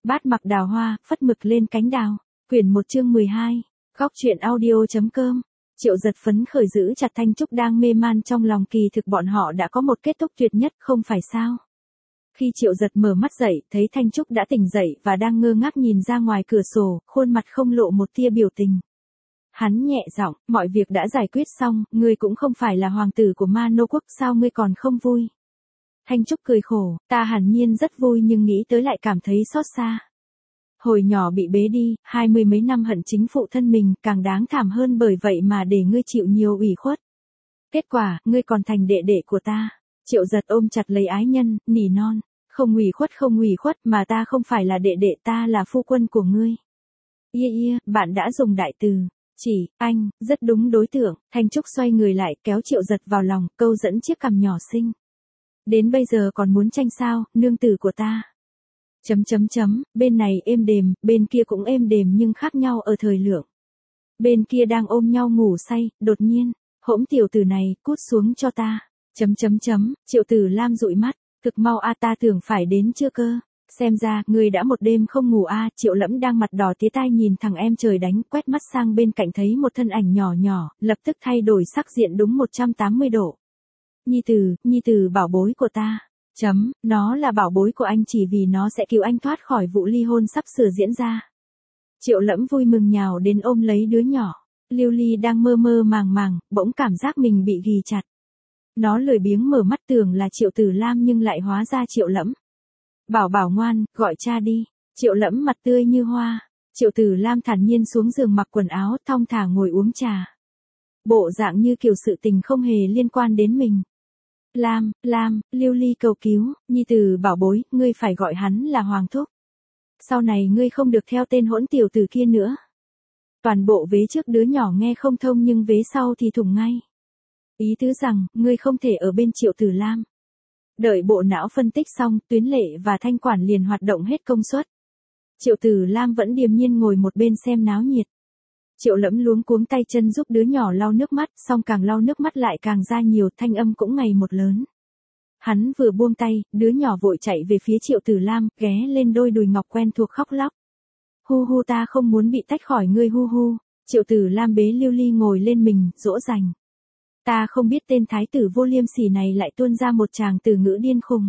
Bát mặc đào hoa, phất mực lên cánh đào. Quyển 1 chương 12. Góc truyện audio.com. Triệu Giật phấn khởi giữ chặt Thanh Trúc đang mê man trong lòng, kỳ thực bọn họ đã có một kết thúc tuyệt nhất, không phải sao? Khi Triệu Giật mở mắt dậy, thấy Thanh Trúc đã tỉnh dậy và đang ngơ ngác nhìn ra ngoài cửa sổ, khuôn mặt không lộ một tia biểu tình. Hắn nhẹ giọng, mọi việc đã giải quyết xong, ngươi cũng không phải là hoàng tử của Ma Nô quốc, sao ngươi còn không vui? Thanh Trúc cười khổ, ta hẳn nhiên rất vui nhưng nghĩ tới lại cảm thấy xót xa. Hồi nhỏ bị bế đi, 20 mấy năm hận chính phụ thân mình, càng đáng thảm hơn bởi vậy mà để ngươi chịu nhiều ủy khuất. Kết quả, ngươi còn thành đệ đệ của ta. Triệu Giật ôm chặt lấy ái nhân, nỉ non, không ủy khuất mà ta không phải là đệ đệ, ta là phu quân của ngươi. Bạn đã dùng đại từ. Chỉ, anh, rất đúng đối tượng. Thanh Trúc xoay người lại, kéo Triệu Giật vào lòng, câu dẫn chiếc cằm nhỏ xinh. Đến bây giờ còn muốn tranh sao, nương tử của ta. Bên này êm đềm, bên kia cũng êm đềm nhưng khác nhau ở thời lượng. Bên kia đang ôm nhau ngủ say, đột nhiên, hỗn tiểu tử này, cút xuống cho ta. Triệu Tử Lam dụi mắt, thực mau ta tưởng phải đến chưa cơ. Xem ra, ngươi đã một đêm không ngủ Triệu Lẫm đang mặt đỏ tía tai nhìn thằng em trời đánh, quét mắt sang bên cạnh thấy một thân ảnh nhỏ nhỏ, lập tức thay đổi sắc diện đúng 180 độ. Nhi tử bảo bối của ta. Nó là bảo bối của anh chỉ vì nó sẽ cứu anh thoát khỏi vụ ly hôn sắp sửa diễn ra. Triệu Lẫm vui mừng nhào đến ôm lấy đứa nhỏ. Lưu Ly đang mơ mơ màng, bỗng cảm giác mình bị ghì chặt. Nó lười biếng mở mắt tưởng là Triệu Tử Lam nhưng lại hóa ra Triệu Lẫm. Bảo ngoan, gọi cha đi. Triệu Lẫm mặt tươi như hoa. Triệu Tử Lam thản nhiên xuống giường mặc quần áo, thong thả ngồi uống trà. Bộ dạng như kiểu sự tình không hề liên quan đến mình. Lam, Lưu Ly cầu cứu, nhi tử bảo bối, ngươi phải gọi hắn là Hoàng Thúc. Sau này ngươi không được theo tên hỗn tiểu tử kia nữa. Toàn bộ vế trước đứa nhỏ nghe không thông nhưng vế sau thì thủng ngay. Ý tứ rằng, ngươi không thể ở bên Triệu Tử Lam. Đợi bộ não phân tích xong, tuyến lệ và thanh quản liền hoạt động hết công suất. Triệu Tử Lam vẫn điềm nhiên ngồi một bên xem náo nhiệt. Triệu Lẫm luống cuống tay chân giúp đứa nhỏ lau nước mắt, xong càng lau nước mắt lại càng ra nhiều, thanh âm cũng ngày một lớn. Hắn vừa buông tay, đứa nhỏ vội chạy về phía Triệu Tử Lam, ghé lên đôi đùi ngọc quen thuộc khóc lóc. Hu ta không muốn bị tách khỏi ngươi hu. Triệu Tử Lam bế Lưu Ly ngồi lên mình, dỗ dành. Ta không biết tên thái tử vô liêm sỉ này lại tuôn ra một tràng từ ngữ điên khùng.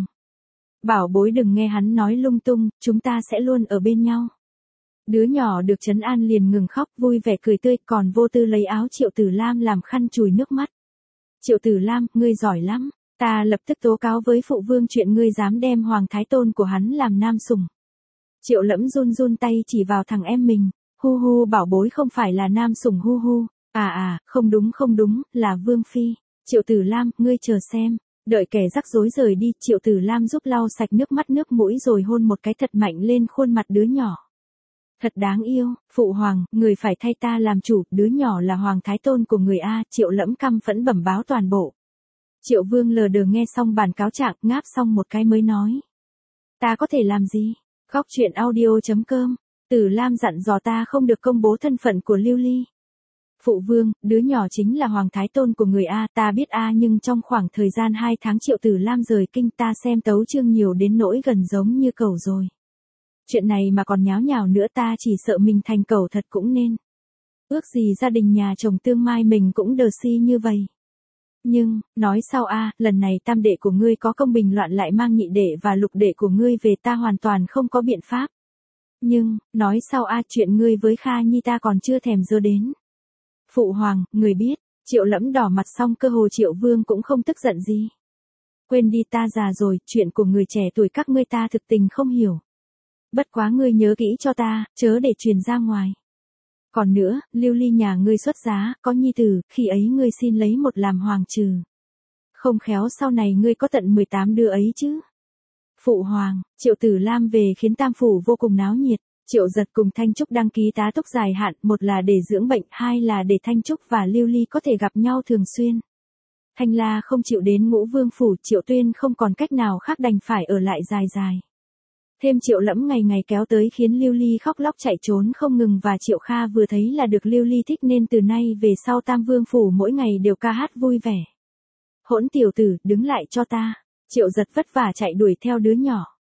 Bảo bối đừng nghe hắn nói lung tung, chúng ta sẽ luôn ở bên nhau. Đứa nhỏ được trấn an liền ngừng khóc, vui vẻ cười tươi, còn vô tư lấy áo Triệu Tử Lam làm khăn chùi nước mắt. Triệu Tử Lam, ngươi giỏi lắm, ta lập tức tố cáo với phụ vương chuyện ngươi dám đem hoàng thái tôn của hắn làm nam sủng. Triệu Lẫm run tay chỉ vào thằng em mình, hu bảo bối không phải là nam sủng hu. Không đúng, là vương phi. Triệu Tử Lam, ngươi chờ xem. Đợi kẻ rắc rối rời đi, Triệu Tử Lam giúp lau sạch nước mắt nước mũi rồi hôn một cái thật mạnh lên khuôn mặt đứa nhỏ. Thật đáng yêu, phụ hoàng, người phải thay ta làm chủ, đứa nhỏ là hoàng thái tôn của người Triệu Lẫm căm phẫn bẩm báo toàn bộ. Triệu Vương lờ đờ nghe xong bản cáo trạng, ngáp xong một cái mới nói. Ta có thể làm gì? Góc truyện audio.com. Tử Lam dặn dò ta không được công bố thân phận của Lưu Ly. Phụ vương, đứa nhỏ chính là hoàng thái tôn của người ta biết nhưng trong khoảng thời gian 2 tháng Triệu Tử Lam rời kinh ta xem tấu chương nhiều đến nỗi gần giống như cẩu rồi. Chuyện này mà còn nháo nhào nữa ta chỉ sợ mình thành cẩu thật cũng nên. Ước gì gia đình nhà chồng tương mai mình cũng đờ si như vậy. Nhưng, nói sao lần này tam đệ của ngươi có công bình loạn lại mang nhị đệ và lục đệ của ngươi về ta hoàn toàn không có biện pháp. Nhưng, nói sao chuyện ngươi với Kha Nhi ta còn chưa thèm dơ đến. Phụ hoàng, người biết, Triệu Lẫm đỏ mặt xong cơ hồ Triệu Vương cũng không tức giận gì. Quên đi ta già rồi, chuyện của người trẻ tuổi các ngươi ta thực tình không hiểu. Bất quá ngươi nhớ kỹ cho ta, chớ để truyền ra ngoài. Còn nữa, Lưu Ly nhà ngươi xuất giá, có nhi tử, khi ấy ngươi xin lấy một làm hoàng trừ. Không khéo sau này ngươi có tận 18 đứa ấy chứ. Phụ hoàng, Triệu Tử Lam về khiến tam phủ vô cùng náo nhiệt. Triệu Giật cùng Thanh Trúc đăng ký tá túc dài hạn, một là để dưỡng bệnh, hai là để Thanh Trúc và Lưu Ly có thể gặp nhau thường xuyên. Thanh La không chịu đến Ngũ Vương phủ, Triệu Tuyên không còn cách nào khác đành phải ở lại dài. Thêm Triệu Lẫm ngày kéo tới khiến Lưu Ly khóc lóc chạy trốn không ngừng và Triệu Kha vừa thấy là được Lưu Ly thích nên từ nay về sau Tam Vương phủ mỗi ngày đều ca hát vui vẻ. Hỗn tiểu tử, đứng lại cho ta. Triệu Giật vất vả chạy đuổi theo đứa nhỏ.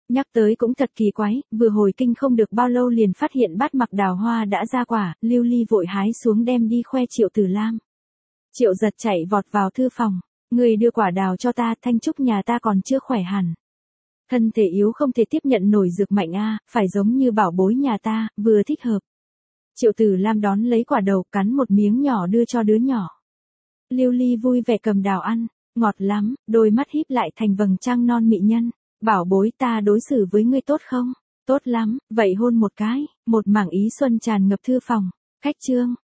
Nhắc tới cũng thật kỳ quái, vừa hồi kinh không được bao lâu liền phát hiện bát mặc đào hoa đã ra quả, Lưu Ly vội hái xuống đem đi khoe Triệu Tử Lam. Triệu Giật chạy vọt vào thư phòng, người đưa quả đào cho ta, Thanh Trúc nhà ta còn chưa khỏe hẳn. Thân thể yếu không thể tiếp nhận nổi dược mạnh a, phải giống như bảo bối nhà ta, vừa thích hợp. Triệu Tử Lam đón lấy quả đầu, cắn một miếng nhỏ đưa cho đứa nhỏ. Lưu Ly vui vẻ cầm đào ăn, ngọt lắm, đôi mắt híp lại thành vầng trăng non mị nhân. Bảo bối, ta đối xử với ngươi tốt không? Tốt lắm, vậy hôn một cái. Một mảng ý xuân tràn ngập thư phòng. Khách trương.